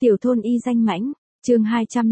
Tiểu thôn y danh mãnh, chương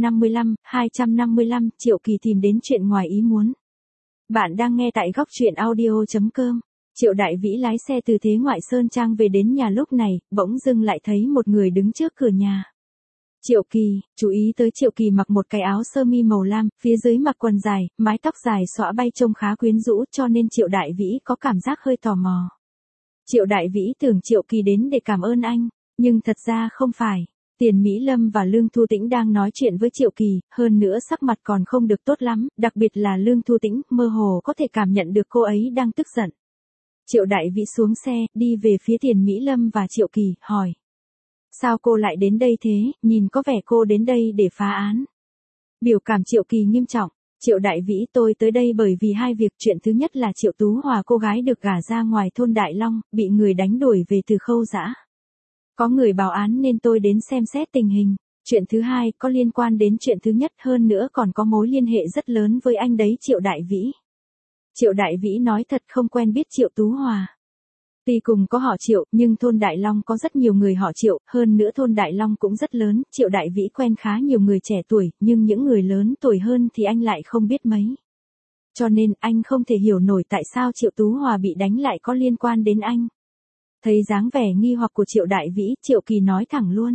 255, Triệu Kỳ tìm đến chuyện ngoài ý muốn. Bạn đang nghe tại góc truyện audio.com. Triệu Đại Vĩ lái xe từ Thế Ngoại Sơn Trang về đến nhà lúc này, bỗng dưng lại thấy một người đứng trước cửa nhà. Triệu Kỳ, chú ý tới Triệu Kỳ mặc một cái áo sơ mi màu lam, phía dưới mặc quần dài, mái tóc dài xõa bay trông khá quyến rũ cho nên Triệu Đại Vĩ có cảm giác hơi tò mò. Triệu Đại Vĩ tưởng Triệu Kỳ đến để cảm ơn anh, nhưng thật ra không phải. Tiền Mỹ Lâm và Lương Thu Tĩnh đang nói chuyện với Triệu Kỳ, hơn nữa sắc mặt còn không được tốt lắm, đặc biệt là Lương Thu Tĩnh, mơ hồ có thể cảm nhận được cô ấy đang tức giận. Triệu Đại Vĩ xuống xe, đi về phía Tiền Mỹ Lâm và Triệu Kỳ, hỏi. Sao cô lại đến đây thế, nhìn có vẻ cô đến đây để phá án. Biểu cảm Triệu Kỳ nghiêm trọng. Triệu Đại Vĩ, tôi tới đây bởi vì hai việc. Chuyện thứ nhất là Triệu Tú Hòa cô gái được gả ra ngoài thôn Đại Long, bị người đánh đuổi về từ Khâu Dã. Có người báo án nên tôi đến xem xét tình hình. Chuyện thứ hai có liên quan đến chuyện thứ nhất, hơn nữa còn có mối liên hệ rất lớn với anh đấy Triệu Đại Vĩ. Triệu Đại Vĩ nói thật không quen biết Triệu Tú Hòa. Tuy cùng có họ Triệu, nhưng thôn Đại Long có rất nhiều người họ Triệu, hơn nữa thôn Đại Long cũng rất lớn, Triệu Đại Vĩ quen khá nhiều người trẻ tuổi, nhưng những người lớn tuổi hơn thì anh lại không biết mấy. Cho nên anh không thể hiểu nổi tại sao Triệu Tú Hòa bị đánh lại có liên quan đến anh. Thấy dáng vẻ nghi hoặc của Triệu Đại Vĩ, Triệu Kỳ nói thẳng luôn.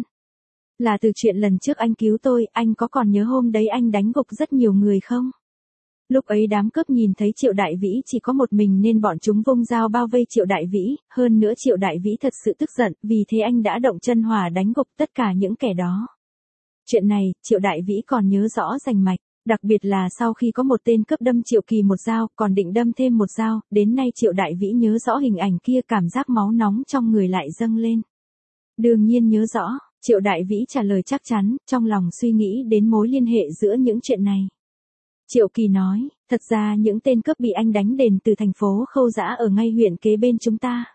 Là từ chuyện lần trước anh cứu tôi, anh có còn nhớ hôm đấy anh đánh gục rất nhiều người không? Lúc ấy đám cướp nhìn thấy Triệu Đại Vĩ chỉ có một mình nên bọn chúng vung dao bao vây Triệu Đại Vĩ, hơn nữa Triệu Đại Vĩ thật sự tức giận, vì thế anh đã động chân hỏa đánh gục tất cả những kẻ đó. Chuyện này, Triệu Đại Vĩ còn nhớ rõ rành mạch, đặc biệt là sau khi có một tên cướp đâm Triệu Kỳ một dao, còn định đâm thêm một dao, đến nay Triệu Đại Vĩ nhớ rõ hình ảnh kia, cảm giác máu nóng trong người lại dâng lên. Đương nhiên nhớ rõ, Triệu Đại Vĩ trả lời chắc chắn, trong lòng suy nghĩ đến mối liên hệ giữa những chuyện này. Triệu Kỳ nói, thật ra những tên cướp bị anh đánh đền từ thành phố Khâu Dã ở ngay huyện kế bên chúng ta.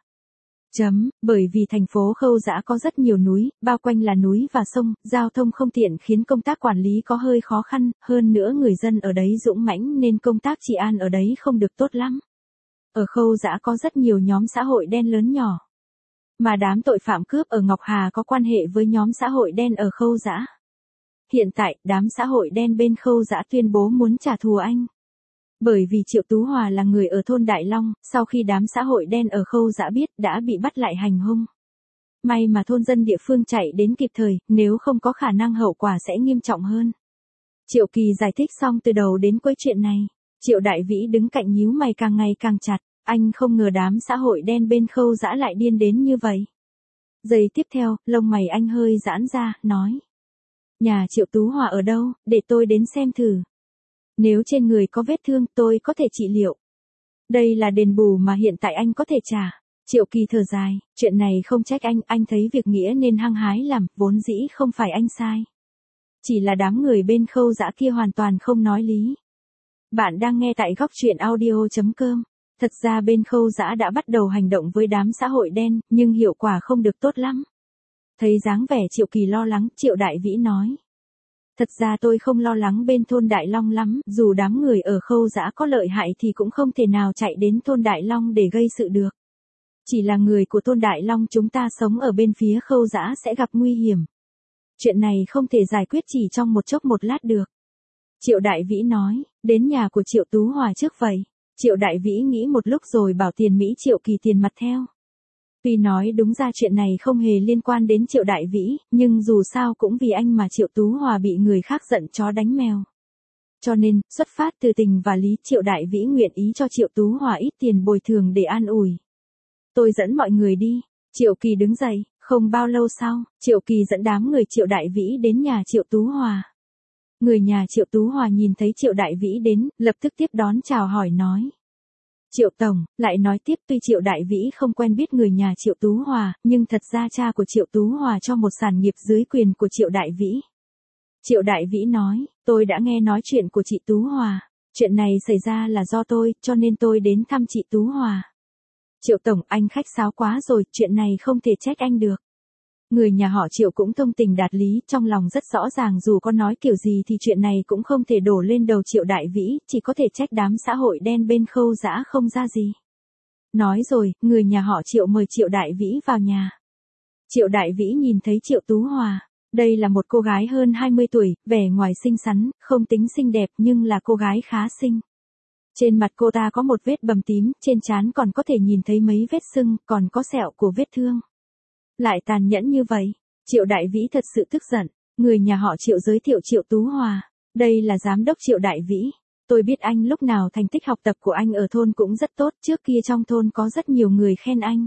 Bởi vì thành phố Khâu Dã có rất nhiều núi, bao quanh là núi và sông, giao thông không tiện khiến công tác quản lý có hơi khó khăn, hơn nữa người dân ở đấy dũng mãnh nên công tác trị an ở đấy không được tốt lắm. Ở Khâu Dã có rất nhiều nhóm xã hội đen lớn nhỏ. Mà đám tội phạm cướp ở Ngọc Hà có quan hệ với nhóm xã hội đen ở Khâu Dã. Hiện tại, đám xã hội đen bên Khâu Dã tuyên bố muốn trả thù anh. Bởi vì Triệu Tú Hòa là người ở thôn Đại Long, sau khi đám xã hội đen ở Khâu Dã biết đã bị bắt lại hành hung. May mà thôn dân địa phương chạy đến kịp thời, nếu không có khả năng hậu quả sẽ nghiêm trọng hơn. Triệu Kỳ giải thích xong từ đầu đến cuối chuyện này. Triệu Đại Vĩ đứng cạnh nhíu mày càng ngày càng chặt, anh không ngờ đám xã hội đen bên Khâu Dã lại điên đến như vậy. Giây tiếp theo, lông mày anh hơi giãn ra, nói. Nhà Triệu Tú Hòa ở đâu, để tôi đến xem thử. Nếu trên người có vết thương tôi có thể trị liệu. Đây là đền bù mà hiện tại anh có thể trả. Triệu Kỳ thở dài, chuyện này không trách anh thấy việc nghĩa nên hăng hái làm, vốn dĩ không phải anh sai. Chỉ là đám người bên Khâu Dã kia hoàn toàn không nói lý. Bạn đang nghe tại góc truyện audio.com. Thật ra bên Khâu Dã đã bắt đầu hành động với đám xã hội đen, nhưng hiệu quả không được tốt lắm. Thấy dáng vẻ Triệu Kỳ lo lắng, Triệu Đại Vĩ nói. Thật ra tôi không lo lắng bên thôn Đại Long lắm, dù đám người ở Khâu Dã có lợi hại thì cũng không thể nào chạy đến thôn Đại Long để gây sự được. Chỉ là người của thôn Đại Long chúng ta sống ở bên phía Khâu Dã sẽ gặp nguy hiểm. Chuyện này không thể giải quyết chỉ trong một chốc một lát được. Triệu Đại Vĩ nói, đến nhà của Triệu Tú Hòa trước vậy. Triệu Đại Vĩ nghĩ một lúc rồi bảo Tiền Mỹ Triệu Kỳ tiền mặt theo. Tuy nói đúng ra chuyện này không hề liên quan đến Triệu Đại Vĩ, nhưng dù sao cũng vì anh mà Triệu Tú Hòa bị người khác giận chó đánh mèo. Cho nên, xuất phát từ tình và lý, Triệu Đại Vĩ nguyện ý cho Triệu Tú Hòa ít tiền bồi thường để an ủi. Tôi dẫn mọi người đi. Triệu Kỳ đứng dậy, không bao lâu sau, Triệu Kỳ dẫn đám người Triệu Đại Vĩ đến nhà Triệu Tú Hòa. Người nhà Triệu Tú Hòa nhìn thấy Triệu Đại Vĩ đến, lập tức tiếp đón chào hỏi nói. Triệu Tổng, lại nói tiếp tuy Triệu Đại Vĩ không quen biết người nhà Triệu Tú Hòa, nhưng thật ra cha của Triệu Tú Hòa cho một sản nghiệp dưới quyền của Triệu Đại Vĩ. Triệu Đại Vĩ nói, tôi đã nghe nói chuyện của chị Tú Hòa. Chuyện này xảy ra là do tôi, cho nên tôi đến thăm chị Tú Hòa. Triệu Tổng, anh khách sáo quá rồi, chuyện này không thể trách anh được. Người nhà họ Triệu cũng thông tình đạt lý, trong lòng rất rõ ràng dù có nói kiểu gì thì chuyện này cũng không thể đổ lên đầu Triệu Đại Vĩ, chỉ có thể trách đám xã hội đen bên Khâu Dã không ra gì. Nói rồi, người nhà họ Triệu mời Triệu Đại Vĩ vào nhà. Triệu Đại Vĩ nhìn thấy Triệu Tú Hòa. Đây là một cô gái hơn 20 tuổi, vẻ ngoài xinh xắn, không tính xinh đẹp nhưng là cô gái khá xinh. Trên mặt cô ta có một vết bầm tím, trên trán còn có thể nhìn thấy mấy vết sưng, còn có sẹo của vết thương. Lại tàn nhẫn như vậy, Triệu Đại Vĩ thật sự tức giận. Người nhà họ Triệu giới thiệu Triệu Tú Hòa. Đây là giám đốc Triệu Đại Vĩ. Tôi biết anh lúc nào thành tích học tập của anh ở thôn cũng rất tốt, trước kia trong thôn có rất nhiều người khen anh.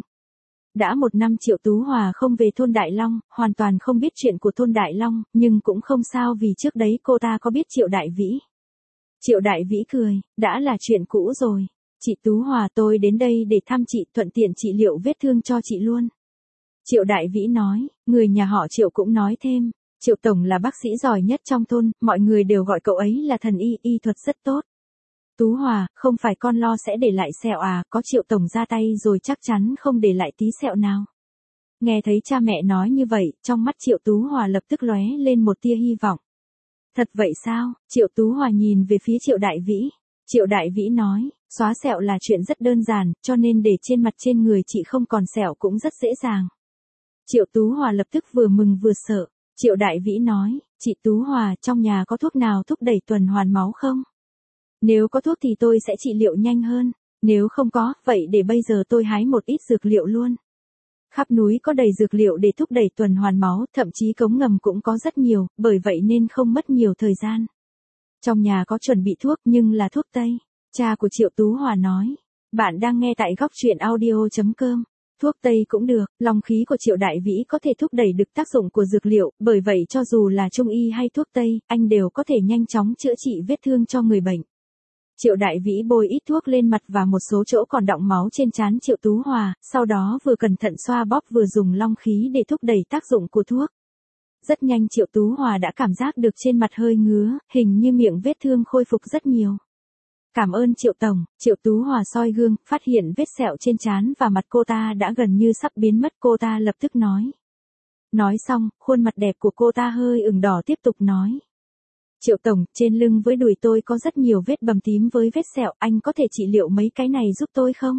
Đã 1 năm Triệu Tú Hòa không về thôn Đại Long, hoàn toàn không biết chuyện của thôn Đại Long, nhưng cũng không sao vì trước đấy cô ta có biết Triệu Đại Vĩ. Triệu Đại Vĩ cười, đã là chuyện cũ rồi. Chị Tú Hòa, tôi đến đây để thăm chị, thuận tiện trị liệu vết thương cho chị luôn. Triệu Đại Vĩ nói, người nhà họ Triệu cũng nói thêm, Triệu Tổng là bác sĩ giỏi nhất trong thôn, mọi người đều gọi cậu ấy là thần y, y thuật rất tốt. Tú Hòa, không phải con lo sẽ để lại sẹo à, có Triệu Tổng ra tay rồi chắc chắn không để lại tí sẹo nào. Nghe thấy cha mẹ nói như vậy, trong mắt Triệu Tú Hòa lập tức lóe lên một tia hy vọng. Thật vậy sao? Triệu Tú Hòa nhìn về phía Triệu Đại Vĩ. Triệu Đại Vĩ nói, xóa sẹo là chuyện rất đơn giản, cho nên để trên mặt trên người chị không còn sẹo cũng rất dễ dàng. Triệu Tú Hòa lập tức vừa mừng vừa sợ. Triệu Đại Vĩ nói, chị Tú Hòa, trong nhà có thuốc nào thúc đẩy tuần hoàn máu không? Nếu có thuốc thì tôi sẽ trị liệu nhanh hơn. Nếu không có, vậy để bây giờ tôi hái một ít dược liệu luôn. Khắp núi có đầy dược liệu để thúc đẩy tuần hoàn máu, thậm chí cống ngầm cũng có rất nhiều, bởi vậy nên không mất nhiều thời gian. Trong nhà có chuẩn bị thuốc nhưng là thuốc Tây. Cha của Triệu Tú Hòa nói. Bạn đang nghe tại góc truyện audio.com. Thuốc Tây cũng được, long khí của Triệu Đại Vĩ có thể thúc đẩy được tác dụng của dược liệu, bởi vậy cho dù là trung y hay thuốc Tây, anh đều có thể nhanh chóng chữa trị vết thương cho người bệnh. Triệu Đại Vĩ bôi ít thuốc lên mặt và một số chỗ còn đọng máu trên trán Triệu Tú Hòa, sau đó vừa cẩn thận xoa bóp vừa dùng long khí để thúc đẩy tác dụng của thuốc. Rất nhanh Triệu Tú Hòa đã cảm giác được trên mặt hơi ngứa, hình như miệng vết thương khôi phục rất nhiều. Cảm ơn Triệu Tổng. Triệu Tú Hòa soi gương, phát hiện vết sẹo trên trán và mặt cô ta đã gần như sắp biến mất, cô ta lập tức nói. Nói xong, khuôn mặt đẹp của cô ta hơi ửng đỏ tiếp tục nói. Triệu Tổng, trên lưng với đùi tôi có rất nhiều vết bầm tím với vết sẹo, anh có thể trị liệu mấy cái này giúp tôi không?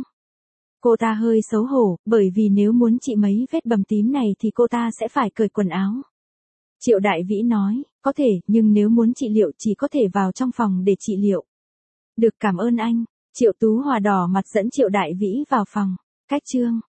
Cô ta hơi xấu hổ, bởi vì nếu muốn trị mấy vết bầm tím này thì cô ta sẽ phải cởi quần áo. Triệu Đại Vĩ nói, có thể, nhưng nếu muốn trị liệu chỉ có thể vào trong phòng để trị liệu. Được, cảm ơn anh. Triệu Tú Hòa đỏ mặt dẫn Triệu Đại Vĩ vào phòng. Cách chương